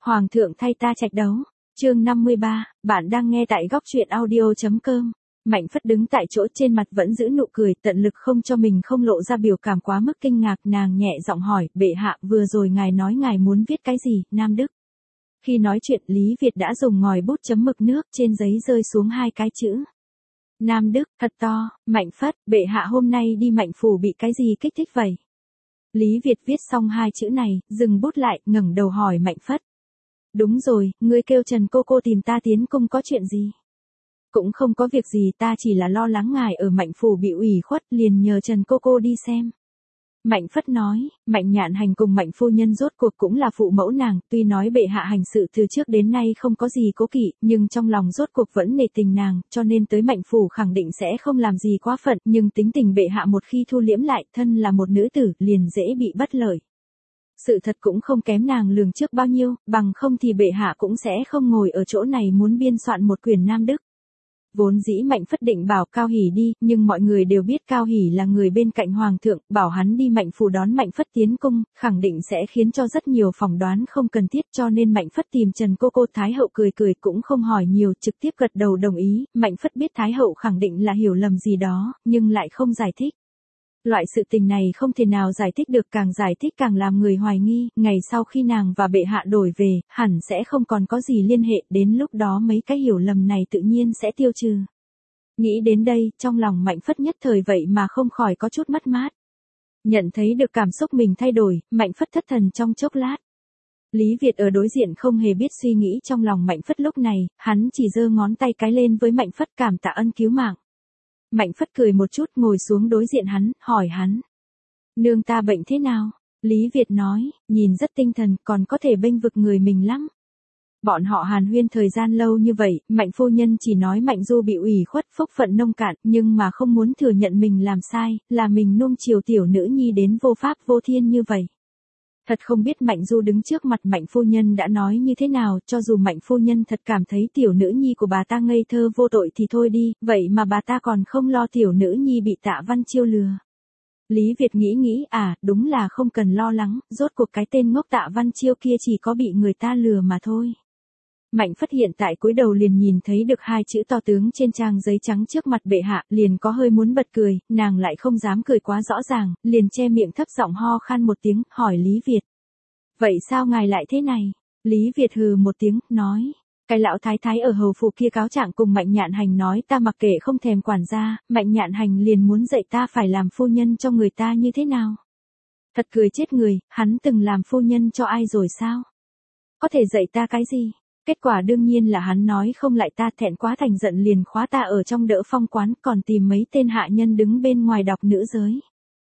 Hoàng thượng thay ta trạch đấu. Chương 53, bạn đang nghe tại góc truyện audio.com. Mạnh Phất đứng tại chỗ trên mặt vẫn giữ nụ cười, tận lực không cho mình không lộ ra biểu cảm quá mức kinh ngạc, nàng nhẹ giọng hỏi, bệ hạ vừa rồi ngài nói ngài muốn viết cái gì, Nam Đức. Khi nói chuyện, Lý Việt đã dùng ngòi bút chấm mực nước trên giấy rơi xuống hai cái chữ. Nam Đức, thật to. Mạnh Phất, bệ hạ hôm nay đi Mạnh phủ bị cái gì kích thích vậy? Lý Việt viết xong hai chữ này, dừng bút lại, ngẩng đầu hỏi Mạnh Phất. Đúng rồi, ngươi kêu Trần cô tìm ta tiến cung có chuyện gì? Cũng không có việc gì, ta chỉ là lo lắng ngài ở Mạnh phủ bị ủy khuất, liền nhờ Trần cô đi xem. Mạnh Phất nói, Mạnh Nhạn Hành cùng Mạnh phu nhân rốt cuộc cũng là phụ mẫu nàng, tuy nói bệ hạ hành sự từ trước đến nay không có gì cố kỵ, nhưng trong lòng rốt cuộc vẫn nể tình nàng, cho nên tới Mạnh phủ khẳng định sẽ không làm gì quá phận, nhưng tính tình bệ hạ một khi thu liễm lại, thân là một nữ tử, liền dễ bị bất lợi. Sự thật cũng không kém nàng lường trước bao nhiêu, bằng không thì bệ hạ cũng sẽ không ngồi ở chỗ này muốn biên soạn một quyển Nam Đức. Vốn dĩ Mạnh Phất định bảo Cao Hỷ đi, nhưng mọi người đều biết Cao Hỷ là người bên cạnh Hoàng thượng, bảo hắn đi Mạnh phủ đón Mạnh Phất tiến cung, khẳng định sẽ khiến cho rất nhiều phỏng đoán không cần thiết, cho nên Mạnh Phất tìm Trần cô Thái hậu cười cũng không hỏi nhiều, trực tiếp gật đầu đồng ý. Mạnh Phất biết Thái hậu khẳng định là hiểu lầm gì đó, nhưng lại không giải thích. Loại sự tình này không thể nào giải thích được, càng giải thích càng làm người hoài nghi, ngày sau khi nàng và bệ hạ đổi về, hẳn sẽ không còn có gì liên hệ, đến lúc đó mấy cái hiểu lầm này tự nhiên sẽ tiêu trừ. Nghĩ đến đây, trong lòng Mạnh Phất nhất thời vậy mà không khỏi có chút mất mát. Nhận thấy được cảm xúc mình thay đổi, Mạnh Phất thất thần trong chốc lát. Lý Việt ở đối diện không hề biết suy nghĩ trong lòng Mạnh Phất lúc này, hắn chỉ giơ ngón tay cái lên với Mạnh Phất cảm tạ ân cứu mạng. Mạnh Phất cười một chút, ngồi xuống đối diện hắn, hỏi hắn. Nương ta bệnh thế nào? Lý Việt nói, nhìn rất tinh thần, còn có thể bênh vực người mình lắm. Bọn họ hàn huyên thời gian lâu như vậy, Mạnh phu nhân chỉ nói Mạnh Du bị ủy khuất, phúc phận nông cạn, nhưng mà không muốn thừa nhận mình làm sai, là mình nuông chiều tiểu nữ nhi đến vô pháp vô thiên như vậy. Thật không biết Mạnh Du đứng trước mặt Mạnh phu nhân đã nói như thế nào, cho dù Mạnh phu nhân thật cảm thấy tiểu nữ nhi của bà ta ngây thơ vô tội thì thôi đi, vậy mà bà ta còn không lo tiểu nữ nhi bị Tạ Văn Chiêu lừa. Lý Việt nghĩ, đúng là không cần lo lắng, rốt cuộc cái tên ngốc Tạ Văn Chiêu kia chỉ có bị người ta lừa mà thôi. Mạnh Phất hiện tại cúi đầu liền nhìn thấy được hai chữ to tướng trên trang giấy trắng trước mặt bệ hạ, liền có hơi muốn bật cười, nàng lại không dám cười quá rõ ràng, liền che miệng thấp giọng ho khan một tiếng, hỏi Lý Việt. Vậy sao ngài lại thế này? Lý Việt hừ một tiếng, nói. Cái lão thái thái ở hầu phủ kia cáo trạng cùng Mạnh Nhạn Hành nói ta mặc kệ không thèm quản gia, Mạnh Nhạn Hành liền muốn dạy ta phải làm phu nhân cho người ta như thế nào? Thật cười chết người, hắn từng làm phu nhân cho ai rồi sao? Có thể dạy ta cái gì? Kết quả đương nhiên là hắn nói không lại ta, thẹn quá thành giận liền khóa ta ở trong đỡ phong quán, còn tìm mấy tên hạ nhân đứng bên ngoài đọc nữ giới.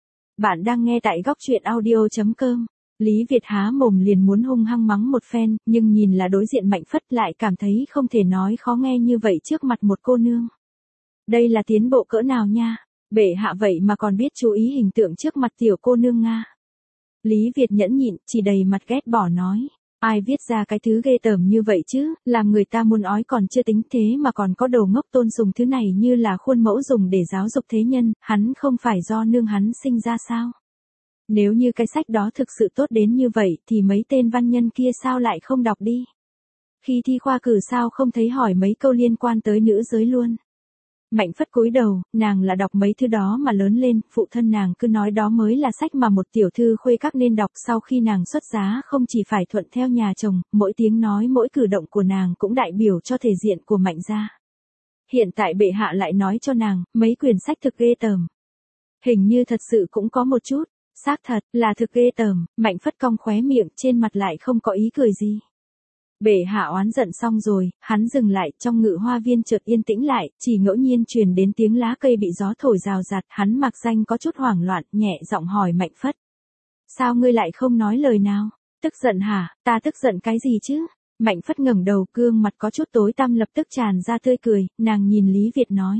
Bạn đang nghe tại góc truyện audio.com. Lý Việt há mồm liền muốn hung hăng mắng một phen, nhưng nhìn là đối diện Mạnh Phất lại cảm thấy không thể nói khó nghe như vậy trước mặt một cô nương. Đây là tiến bộ cỡ nào nha, bệ hạ vậy mà còn biết chú ý hình tượng trước mặt tiểu cô nương Nga. Lý Việt nhẫn nhịn, chỉ đầy mặt ghét bỏ nói. Ai viết ra cái thứ ghê tởm như vậy chứ, làm người ta muốn ói còn chưa tính, thế mà còn có đầu ngốc tôn dùng thứ này như là khuôn mẫu dùng để giáo dục thế nhân, hắn không phải do nương hắn sinh ra sao? Nếu như cái sách đó thực sự tốt đến như vậy thì mấy tên văn nhân kia sao lại không đọc đi? Khi thi khoa cử sao không thấy hỏi mấy câu liên quan tới nữ giới luôn? Mạnh Phất cúi đầu, nàng là đọc mấy thứ đó mà lớn lên, phụ thân nàng cứ nói đó mới là sách mà một tiểu thư khuê các nên đọc. Sau khi nàng xuất giá không chỉ phải thuận theo nhà chồng, mỗi tiếng nói mỗi cử động của nàng cũng đại biểu cho thể diện của Mạnh gia. Hiện tại bệ hạ lại nói cho nàng, mấy quyển sách thực ghê tởm. Hình như thật sự cũng có một chút, xác thật là thực ghê tởm. Mạnh Phất cong khóe miệng, trên mặt lại không có ý cười gì. Bệ hạ oán giận xong rồi, hắn dừng lại, trong ngự hoa viên chợt yên tĩnh lại, chỉ ngẫu nhiên truyền đến tiếng lá cây bị gió thổi rào rạt, hắn mặc danh có chút hoảng loạn, nhẹ giọng hỏi Mạnh Phất. Sao ngươi lại không nói lời nào? Tức giận hả? Ta tức giận cái gì chứ? Mạnh Phất ngẩng đầu, gương mặt có chút tối tăm lập tức tràn ra tươi cười, nàng nhìn Lý Việt nói.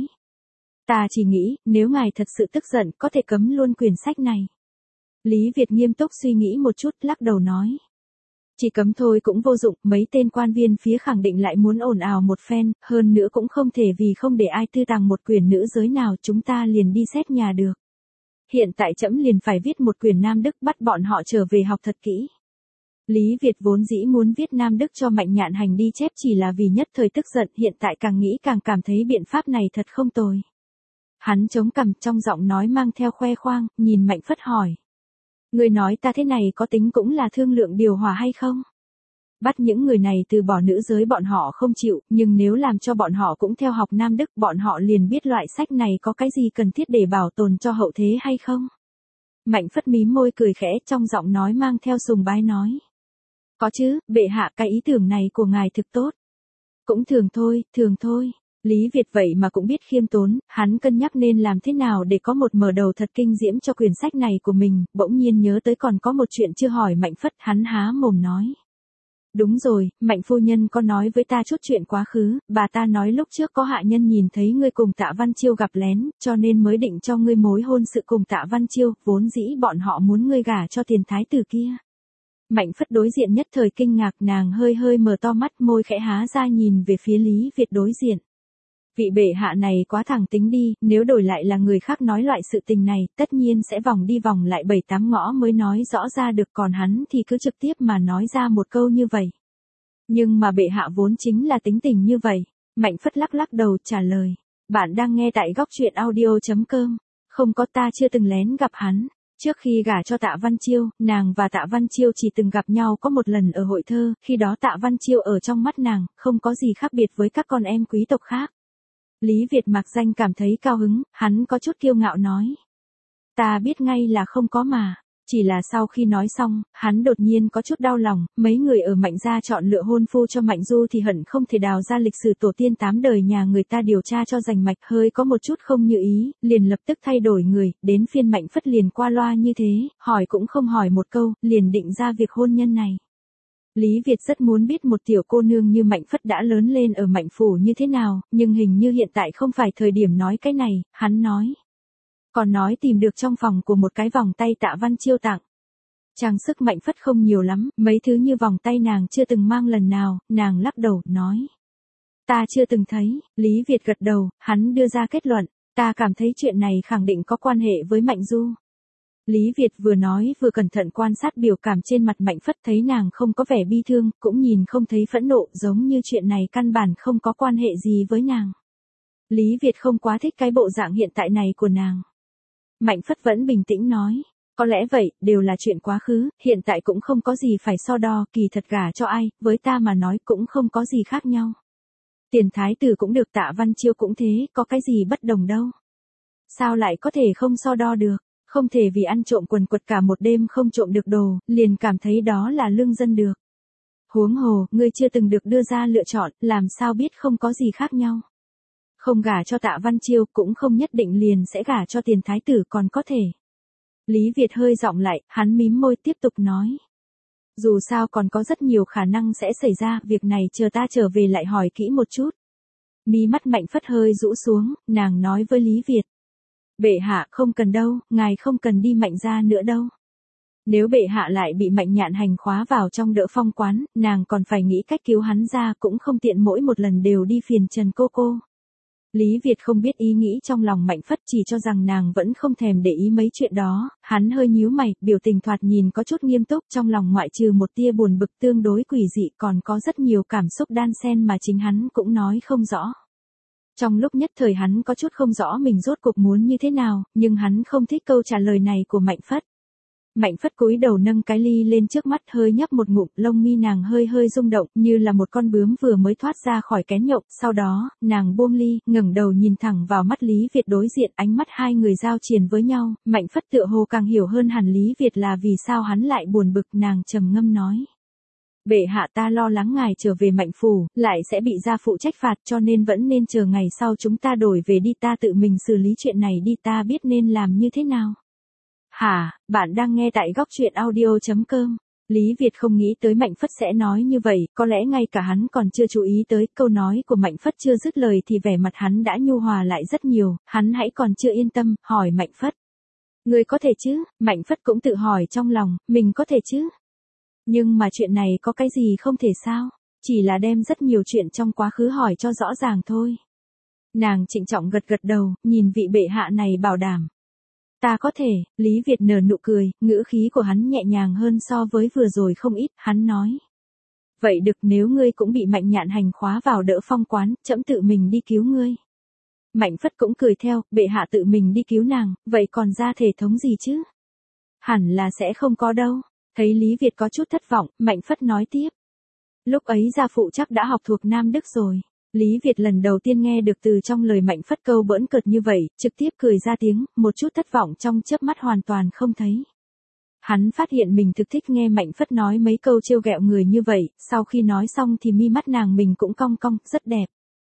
Ta chỉ nghĩ, nếu ngài thật sự tức giận, có thể cấm luôn quyển sách này. Lý Việt nghiêm túc suy nghĩ một chút, lắc đầu nói. Chỉ cấm thôi cũng vô dụng, mấy tên quan viên phía khẳng định lại muốn ồn ào một phen, hơn nữa cũng không thể vì không để ai tư tàng một quyển nữ giới nào, chúng ta liền đi xét nhà được. Hiện tại trẫm liền phải viết một quyển Nam Đức, bắt bọn họ trở về học thật kỹ. Lý Việt vốn dĩ muốn viết Nam Đức cho Mạnh Nhạn Hành đi chép chỉ là vì nhất thời tức giận, hiện tại càng nghĩ càng cảm thấy biện pháp này thật không tồi. Hắn chống cằm, trong giọng nói mang theo khoe khoang, nhìn Mạnh Phất hỏi. Người nói ta thế này có tính cũng là thương lượng điều hòa hay không? Bắt những người này từ bỏ nữ giới bọn họ không chịu, nhưng nếu làm cho bọn họ cũng theo học Nam Đức bọn họ liền biết loại sách này có cái gì cần thiết để bảo tồn cho hậu thế hay không? Mạnh Phất mím môi cười khẽ, trong giọng nói mang theo sùng bái nói. Có chứ, bệ hạ, cái ý tưởng này của ngài thực tốt. Cũng thường thôi. Lý Việt vậy mà cũng biết khiêm tốn, hắn cân nhắc nên làm thế nào để có một mở đầu thật kinh diễm cho quyển sách này của mình, bỗng nhiên nhớ tới còn có một chuyện chưa hỏi Mạnh Phất, hắn há mồm nói. Đúng rồi, Mạnh phu nhân có nói với ta chút chuyện quá khứ, bà ta nói lúc trước có hạ nhân nhìn thấy ngươi cùng Tạ Văn Chiêu gặp lén, cho nên mới định cho ngươi mối hôn sự cùng Tạ Văn Chiêu, vốn dĩ bọn họ muốn ngươi gả cho tiền thái tử kia. Mạnh Phất đối diện nhất thời kinh ngạc, nàng hơi mở to mắt, môi khẽ há ra nhìn về phía Lý Việt đối diện. Vị bệ hạ này quá thẳng tính đi, nếu đổi lại là người khác nói loại sự tình này, tất nhiên sẽ vòng đi vòng lại 7-8 ngõ mới nói rõ ra được, còn hắn thì cứ trực tiếp mà nói ra một câu như vậy. Nhưng mà bệ hạ vốn chính là tính tình như vậy. Mạnh Phất lắc đầu trả lời. Bạn đang nghe tại góc truyện audio.com. Không có, ta chưa từng lén gặp hắn. Trước khi gả cho Tạ Văn Chiêu, nàng và Tạ Văn Chiêu chỉ từng gặp nhau có một lần ở hội thơ, khi đó Tạ Văn Chiêu ở trong mắt nàng, không có gì khác biệt với các con em quý tộc khác. Lý Việt mặc danh cảm thấy cao hứng, hắn có chút kiêu ngạo nói. Ta biết ngay là không có mà. Chỉ là sau khi nói xong, hắn đột nhiên có chút đau lòng, mấy người ở Mạnh gia chọn lựa hôn phu cho Mạnh Du thì hận không thể đào ra lịch sử tổ tiên 8 đời nhà người ta điều tra cho rành mạch, hơi có một chút không như ý, liền lập tức thay đổi người, đến phiên Mạnh Phất liền qua loa như thế, hỏi cũng không hỏi một câu, liền định ra việc hôn nhân này. Lý Việt rất muốn biết một tiểu cô nương như Mạnh Phất đã lớn lên ở Mạnh phủ như thế nào, nhưng hình như hiện tại không phải thời điểm nói cái này, hắn nói. Còn nói tìm được trong phòng của một cái vòng tay Tạ Văn Chiêu tặng. Trang sức Mạnh Phất không nhiều lắm, mấy thứ như vòng tay nàng chưa từng mang lần nào, nàng lắc đầu, nói. Ta chưa từng thấy, Lý Việt gật đầu, hắn đưa ra kết luận, ta cảm thấy chuyện này khẳng định có quan hệ với Mạnh Du. Lý Việt vừa nói vừa cẩn thận quan sát biểu cảm trên mặt Mạnh Phất, thấy nàng không có vẻ bi thương, cũng nhìn không thấy phẫn nộ, giống như chuyện này căn bản không có quan hệ gì với nàng. Lý Việt không quá thích cái bộ dạng hiện tại này của nàng. Mạnh Phất vẫn bình tĩnh nói, có lẽ vậy, đều là chuyện quá khứ, hiện tại cũng không có gì phải so đo, kỳ thật gả cho ai, với ta mà nói cũng không có gì khác nhau. Tiền thái tử cũng được, Tạ Văn Chiêu cũng thế, có cái gì bất đồng đâu. Sao lại có thể không so đo được, không thể vì ăn trộm quần quật cả một đêm không trộm được đồ, liền cảm thấy đó là lương dân được. Huống hồ, ngươi chưa từng được đưa ra lựa chọn, làm sao biết không có gì khác nhau. Không gả cho Tạ Văn Chiêu cũng không nhất định liền sẽ gả cho tiền thái tử, còn có thể. Lý Việt hơi giọng lại, hắn mím môi tiếp tục nói. Dù sao còn có rất nhiều khả năng sẽ xảy ra, việc này chờ ta trở về lại hỏi kỹ một chút. Mí mắt Mạnh Phất hơi rũ xuống, nàng nói với Lý Việt. Bệ hạ không cần đâu, ngài không cần đi Mạnh gia nữa đâu. Nếu bệ hạ lại bị Mạnh Nhạn Hành khóa vào trong Đỡ Phong quán, nàng còn phải nghĩ cách cứu hắn ra, cũng không tiện mỗi một lần đều đi phiền Trần cô. Lý Việt không biết ý nghĩ trong lòng Mạnh Phất, chỉ cho rằng nàng vẫn không thèm để ý mấy chuyện đó, hắn hơi nhíu mày, biểu tình thoạt nhìn có chút nghiêm túc, trong lòng ngoại trừ một tia buồn bực tương đối quỷ dị còn có rất nhiều cảm xúc đan xen mà chính hắn cũng nói không rõ. Trong lúc nhất thời hắn có chút không rõ mình rốt cuộc muốn như thế nào, nhưng hắn không thích câu trả lời này của Mạnh Phất. Mạnh Phất cúi đầu nâng cái ly lên trước mắt, hơi nhấp một ngụm, lông mi nàng hơi rung động, như là một con bướm vừa mới thoát ra khỏi kén nhộng, sau đó, nàng buông ly, ngẩng đầu nhìn thẳng vào mắt Lý Việt đối diện, ánh mắt hai người giao triền với nhau, Mạnh Phất tựa hồ càng hiểu hơn hẳn Lý Việt là vì sao hắn lại buồn bực, nàng trầm ngâm nói. Bệ hạ, ta lo lắng ngài trở về Mạnh phủ, lại sẽ bị gia phụ trách phạt, cho nên vẫn nên chờ ngày sau chúng ta đổi về đi, ta tự mình xử lý chuyện này đi, ta biết nên làm như thế nào. Hả, bạn đang nghe tại góc truyện audio.com. Lý Việt không nghĩ tới Mạnh Phất sẽ nói như vậy, có lẽ ngay cả hắn còn chưa chú ý tới, câu nói của Mạnh Phất chưa dứt lời thì vẻ mặt hắn đã nhu hòa lại rất nhiều, hắn hãy còn chưa yên tâm, hỏi Mạnh Phất. Ngươi có thể chứ? Mạnh Phất cũng tự hỏi trong lòng, mình có thể chứ? Nhưng mà chuyện này có cái gì không thể sao? Chỉ là đem rất nhiều chuyện trong quá khứ hỏi cho rõ ràng thôi. Nàng trịnh trọng gật đầu, nhìn vị bệ hạ này bảo đảm. Ta có thể, Lý Việt nở nụ cười, ngữ khí của hắn nhẹ nhàng hơn so với vừa rồi không ít, hắn nói. Vậy được, nếu ngươi cũng bị Mạnh Nhạn Hành khóa vào Đỡ Phong quán, trẫm tự mình đi cứu ngươi. Mạnh Phất cũng cười theo, bệ hạ tự mình đi cứu nàng, vậy còn ra thể thống gì chứ? Hẳn là sẽ không có đâu. Thấy Lý Việt có chút thất vọng, Mạnh Phất nói tiếp. Lúc ấy gia phụ chắc đã học thuộc Nam Đức rồi. Lý Việt lần đầu tiên nghe được từ trong lời Mạnh Phất câu bỡn cợt như vậy, trực tiếp cười ra tiếng, một chút thất vọng trong chớp mắt hoàn toàn không thấy. Hắn phát hiện mình thực thích nghe Mạnh Phất nói mấy câu trêu ghẹo người như vậy, sau khi nói xong thì mi mắt nàng mình cũng cong cong, rất đẹp.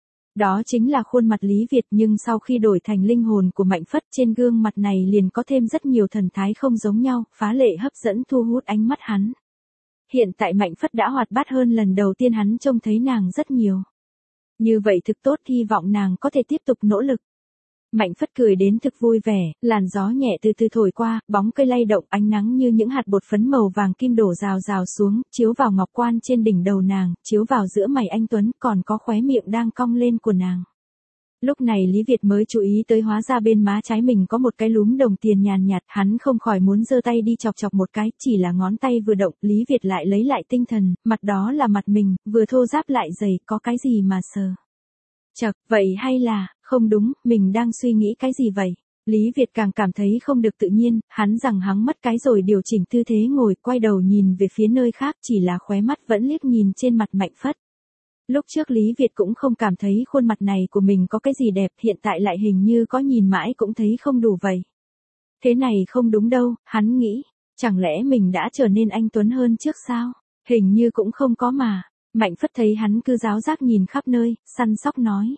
Đó chính là khuôn mặt Lý Việt, nhưng sau khi đổi thành linh hồn của Mạnh Phất, trên gương mặt này liền có thêm rất nhiều thần thái không giống nhau, phá lệ hấp dẫn thu hút ánh mắt hắn. Hiện tại Mạnh Phất đã hoạt bát hơn lần đầu tiên hắn trông thấy nàng rất nhiều. Như vậy thực tốt, hy vọng nàng có thể tiếp tục nỗ lực. Mạnh Phất cười đến thực vui vẻ, làn gió nhẹ từ từ thổi qua, bóng cây lay động, ánh nắng như những hạt bột phấn màu vàng kim đổ rào rào xuống, chiếu vào ngọc quan trên đỉnh đầu nàng, chiếu vào giữa mày anh tuấn, còn có khóe miệng đang cong lên của nàng. Lúc này Lý Việt mới chú ý tới hóa ra bên má trái mình có một cái lúm đồng tiền nhàn nhạt, hắn không khỏi muốn giơ tay đi chọc chọc một cái, chỉ là ngón tay vừa động, Lý Việt lại lấy lại tinh thần, mặt đó là mặt mình, vừa thô ráp lại dày, có cái gì mà sờ. Chậc, vậy hay là, không đúng, mình đang suy nghĩ cái gì vậy? Lý Việt càng cảm thấy không được tự nhiên, hắn rằng hắng mất cái rồi điều chỉnh tư thế ngồi, quay đầu nhìn về phía nơi khác, chỉ là khóe mắt vẫn liếc nhìn trên mặt Mạnh Phất. Lúc trước Lý Việt cũng không cảm thấy khuôn mặt này của mình có cái gì đẹp, hiện tại lại hình như có nhìn mãi cũng thấy không đủ vậy. Thế này không đúng đâu, hắn nghĩ, chẳng lẽ mình đã trở nên anh tuấn hơn trước sao? Hình như cũng không có mà. Mạnh Phất thấy hắn cứ giáo giác nhìn khắp nơi, săn sóc nói.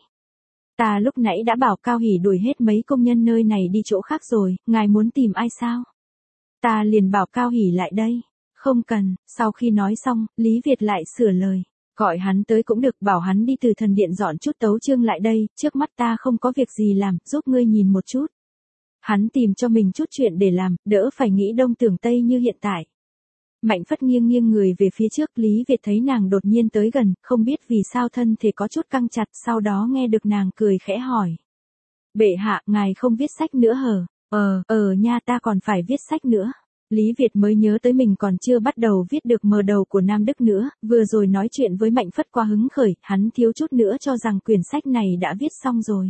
Ta lúc nãy đã bảo Cao Hỷ đuổi hết mấy công nhân nơi này đi chỗ khác rồi, ngài muốn tìm ai sao? Ta liền bảo Cao Hỷ lại đây. Không cần, sau khi nói xong, Lý Việt lại sửa lời. Gọi hắn tới cũng được, bảo hắn đi từ thần điện dọn chút tấu chương lại đây, trước mắt ta không có việc gì làm, giúp ngươi nhìn một chút. Hắn tìm cho mình chút chuyện để làm, đỡ phải nghĩ đông tưởng tây như hiện tại. Mạnh Phất nghiêng nghiêng người về phía trước, Lý Việt thấy nàng đột nhiên tới gần, không biết vì sao thân thể có chút căng chặt, sau đó nghe được nàng cười khẽ hỏi. Bệ hạ, ngài không viết sách nữa hờ? Nha, ta còn phải viết sách nữa. Lý Việt mới nhớ tới mình còn chưa bắt đầu viết được mở đầu của Nam Đức nữa, vừa rồi nói chuyện với Mạnh Phất quá hứng khởi, hắn thiếu chút nữa cho rằng quyển sách này đã viết xong rồi.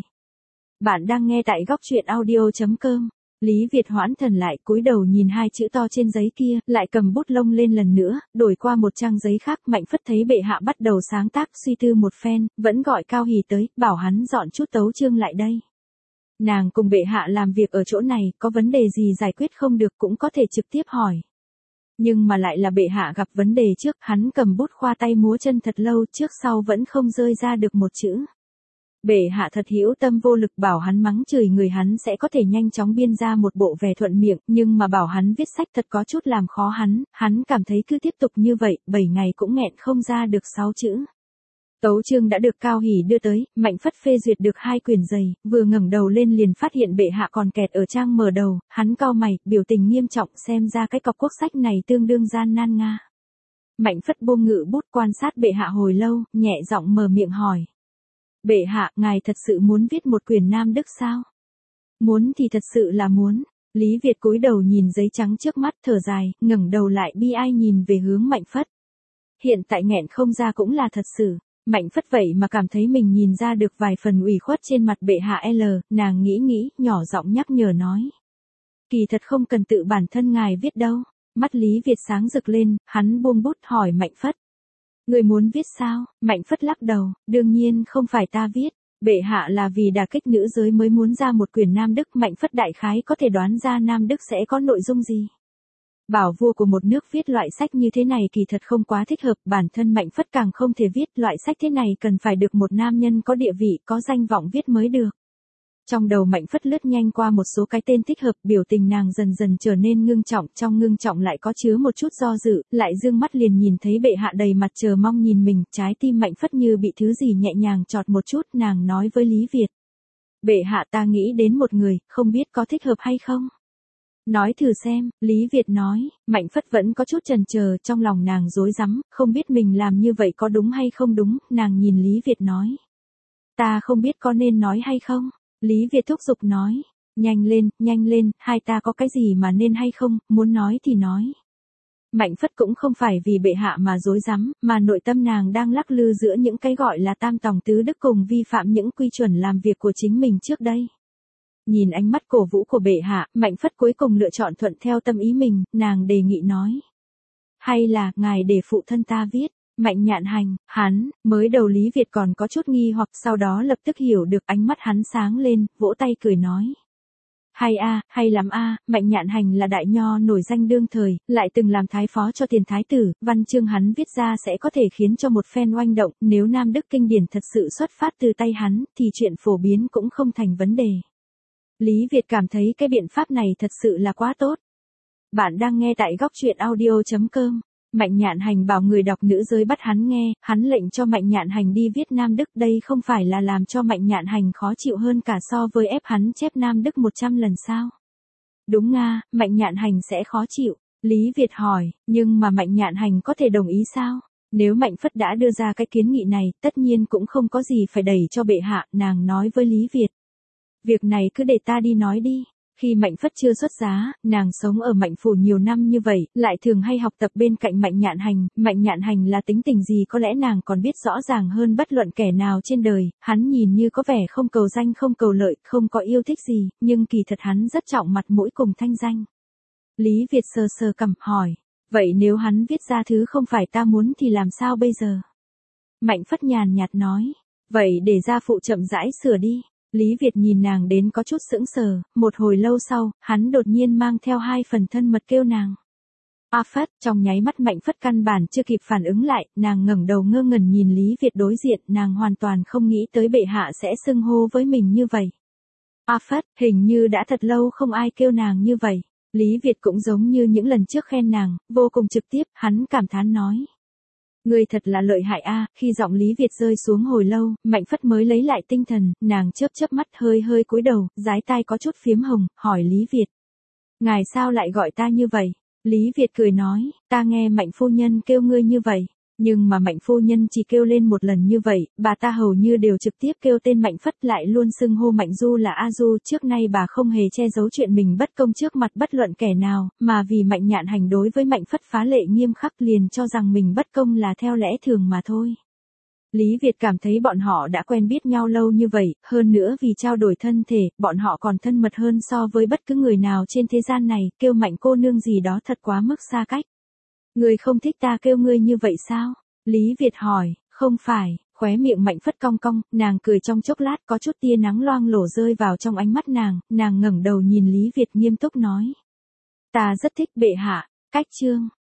Bạn đang nghe tại góc truyện audio.com. Lý Việt hoãn thần lại, cúi đầu nhìn hai chữ to trên giấy kia, lại cầm bút lông lên lần nữa, đổi qua một trang giấy khác. Mạnh Phất thấy bệ hạ bắt đầu sáng tác, suy tư một phen, vẫn gọi Cao Hỷ tới, bảo hắn dọn chút tấu chương lại đây. Nàng cùng bệ hạ làm việc ở chỗ này, có vấn đề gì giải quyết không được cũng có thể trực tiếp hỏi. Nhưng mà lại là bệ hạ gặp vấn đề trước, hắn cầm bút khoa tay múa chân thật lâu, trước sau vẫn không rơi ra được một chữ. Bệ hạ thật hữu tâm vô lực, bảo hắn mắng chửi người hắn sẽ có thể nhanh chóng biên ra một bộ về thuận miệng, nhưng mà bảo hắn viết sách thật có chút làm khó hắn cảm thấy cứ tiếp tục như vậy, 7 ngày cũng nghẹn không ra được 6 chữ. Tấu chương đã được Cao Hỷ đưa tới, Mạnh Phất phê duyệt được 2 quyển dày, vừa ngẩng đầu lên liền phát hiện bệ hạ còn kẹt ở trang mở đầu, hắn cau mày, biểu tình nghiêm trọng, xem ra cái cọc quốc sách này tương đương gian nan nga. Mạnh Phất buông ngự bút quan sát bệ hạ hồi lâu, nhẹ giọng mở miệng hỏi. Bệ hạ, ngài thật sự muốn viết một quyển Nam Đức sao? Muốn thì thật sự là muốn. Lý Việt cúi đầu nhìn giấy trắng trước mắt, thở dài, ngẩng đầu lại bi ai nhìn về hướng Mạnh Phất. Hiện tại nghẹn không ra cũng là thật sự. Mạnh Phất vậy mà cảm thấy mình nhìn ra được vài phần ủy khuất trên mặt bệ hạ nàng nghĩ, nhỏ giọng nhắc nhở nói. Kỳ thật không cần tự bản thân ngài viết đâu. Mắt Lý Việt sáng rực lên, hắn buông bút hỏi Mạnh Phất. Người muốn viết sao? Mạnh Phất lắc đầu, đương nhiên không phải ta viết. Bệ hạ là vì đả kích nữ giới mới muốn ra một quyển Nam Đức. Mạnh Phất đại khái có thể đoán ra Nam Đức sẽ có nội dung gì. Bảo vua của một nước viết loại sách như thế này kỳ thật không quá thích hợp, bản thân Mạnh Phất càng không thể viết loại sách thế này, cần phải được một nam nhân có địa vị, có danh vọng viết mới được. Trong đầu Mạnh Phất lướt nhanh qua một số cái tên thích hợp, biểu tình nàng dần dần trở nên ngưng trọng, trong ngưng trọng lại có chứa một chút do dự, lại dương mắt liền nhìn thấy bệ hạ đầy mặt chờ mong nhìn mình, trái tim Mạnh Phất như bị thứ gì nhẹ nhàng chọt một chút, nàng nói với Lý Việt. Bệ hạ, ta nghĩ đến một người, không biết có thích hợp hay không? Nói thử xem, Lý Việt nói. Mạnh Phất vẫn có chút chần chờ, trong lòng nàng rối rắm, không biết mình làm như vậy có đúng hay không đúng, nàng nhìn Lý Việt nói. Ta không biết có nên nói hay không? Lý Việt thúc giục nói. Nhanh lên, hai ta có cái gì mà nên hay không, muốn nói thì nói. Mạnh Phất cũng không phải vì bệ hạ mà rối rắm, mà nội tâm nàng đang lắc lư giữa những cái gọi là tam tòng tứ đức cùng vi phạm những quy chuẩn làm việc của chính mình trước đây. Nhìn ánh mắt cổ vũ của bệ hạ, Mạnh Phất cuối cùng lựa chọn thuận theo tâm ý mình, nàng đề nghị nói. Hay là, ngài để phụ thân ta viết. Mạnh Nhạn Hành, hắn, mới đầu Lý Việt còn có chút nghi hoặc sau đó lập tức hiểu được, ánh mắt hắn sáng lên, vỗ tay cười nói. Hay lắm Mạnh Nhạn Hành là đại nho nổi danh đương thời, lại từng làm thái phó cho tiền thái tử, văn chương hắn viết ra sẽ có thể khiến cho một phen oanh động, nếu Nam Đức kinh điển thật sự xuất phát từ tay hắn, thì chuyện phổ biến cũng không thành vấn đề. Lý Việt cảm thấy cái biện pháp này thật sự là quá tốt. Bạn đang nghe tại góc truyện audio.com. Mạnh Nhạn Hành bảo người đọc nữ giới bắt hắn nghe, hắn lệnh cho Mạnh Nhạn Hành đi viết Nam Đức, đây không phải là làm cho Mạnh Nhạn Hành khó chịu hơn cả so với ép hắn chép Nam Đức 100 lần sao? Đúng Mạnh Nhạn Hành sẽ khó chịu. Lý Việt hỏi, nhưng mà Mạnh Nhạn Hành có thể đồng ý sao? Nếu Mạnh Phất đã đưa ra cái kiến nghị này, tất nhiên cũng không có gì phải đẩy cho bệ hạ, nàng nói với Lý Việt. Việc này cứ để ta đi nói đi. Khi Mạnh Phất chưa xuất giá, nàng sống ở Mạnh phủ nhiều năm như vậy, lại thường hay học tập bên cạnh Mạnh Nhạn Hành là tính tình gì có lẽ nàng còn biết rõ ràng hơn bất luận kẻ nào trên đời, hắn nhìn như có vẻ không cầu danh không cầu lợi, không có yêu thích gì, nhưng kỳ thật hắn rất trọng mặt mũi cùng thanh danh. Lý Việt sờ cằm hỏi, vậy nếu hắn viết ra thứ không phải ta muốn thì làm sao bây giờ? Mạnh Phất nhàn nhạt nói, vậy để gia phụ chậm rãi sửa đi. Lý Việt nhìn nàng đến có chút sững sờ, một hồi lâu sau, hắn đột nhiên mang theo 2 phần thân mật kêu nàng. Phất, trong nháy mắt Mạnh Phất căn bản chưa kịp phản ứng lại, nàng ngẩng đầu ngơ ngẩn nhìn Lý Việt đối diện, nàng hoàn toàn không nghĩ tới bệ hạ sẽ xưng hô với mình như vậy. Phất, hình như đã thật lâu không ai kêu nàng như vậy. Lý Việt cũng giống như những lần trước khen nàng, vô cùng trực tiếp, hắn cảm thán nói. Ngươi thật là lợi hại khi giọng Lý Việt rơi xuống hồi lâu, Mạnh Phất mới lấy lại tinh thần, nàng chớp mắt hơi cúi đầu, dái tai có chút phiếm hồng, hỏi Lý Việt. Ngài sao lại gọi ta như vậy? Lý Việt cười nói, ta nghe Mạnh phu nhân kêu ngươi như vậy. Nhưng mà Mạnh phu nhân chỉ kêu lên một lần như vậy, bà ta hầu như đều trực tiếp kêu tên Mạnh Phất, lại luôn xưng hô Mạnh Du là A Du, trước nay bà không hề che giấu chuyện mình bất công trước mặt bất luận kẻ nào, mà vì Mạnh Nhạn Hành đối với Mạnh Phất phá lệ nghiêm khắc liền cho rằng mình bất công là theo lẽ thường mà thôi. Lý Việt cảm thấy bọn họ đã quen biết nhau lâu như vậy, hơn nữa vì trao đổi thân thể, bọn họ còn thân mật hơn so với bất cứ người nào trên thế gian này, kêu Mạnh cô nương gì đó thật quá mức xa cách. Ngươi không thích ta kêu ngươi như vậy sao? Lý Việt hỏi, không phải, khóe miệng Mạnh Phất cong cong, nàng cười trong chốc lát có chút tia nắng loang lổ rơi vào trong ánh mắt nàng ngẩng đầu nhìn Lý Việt nghiêm túc nói. Ta rất thích bệ hạ, cách chương.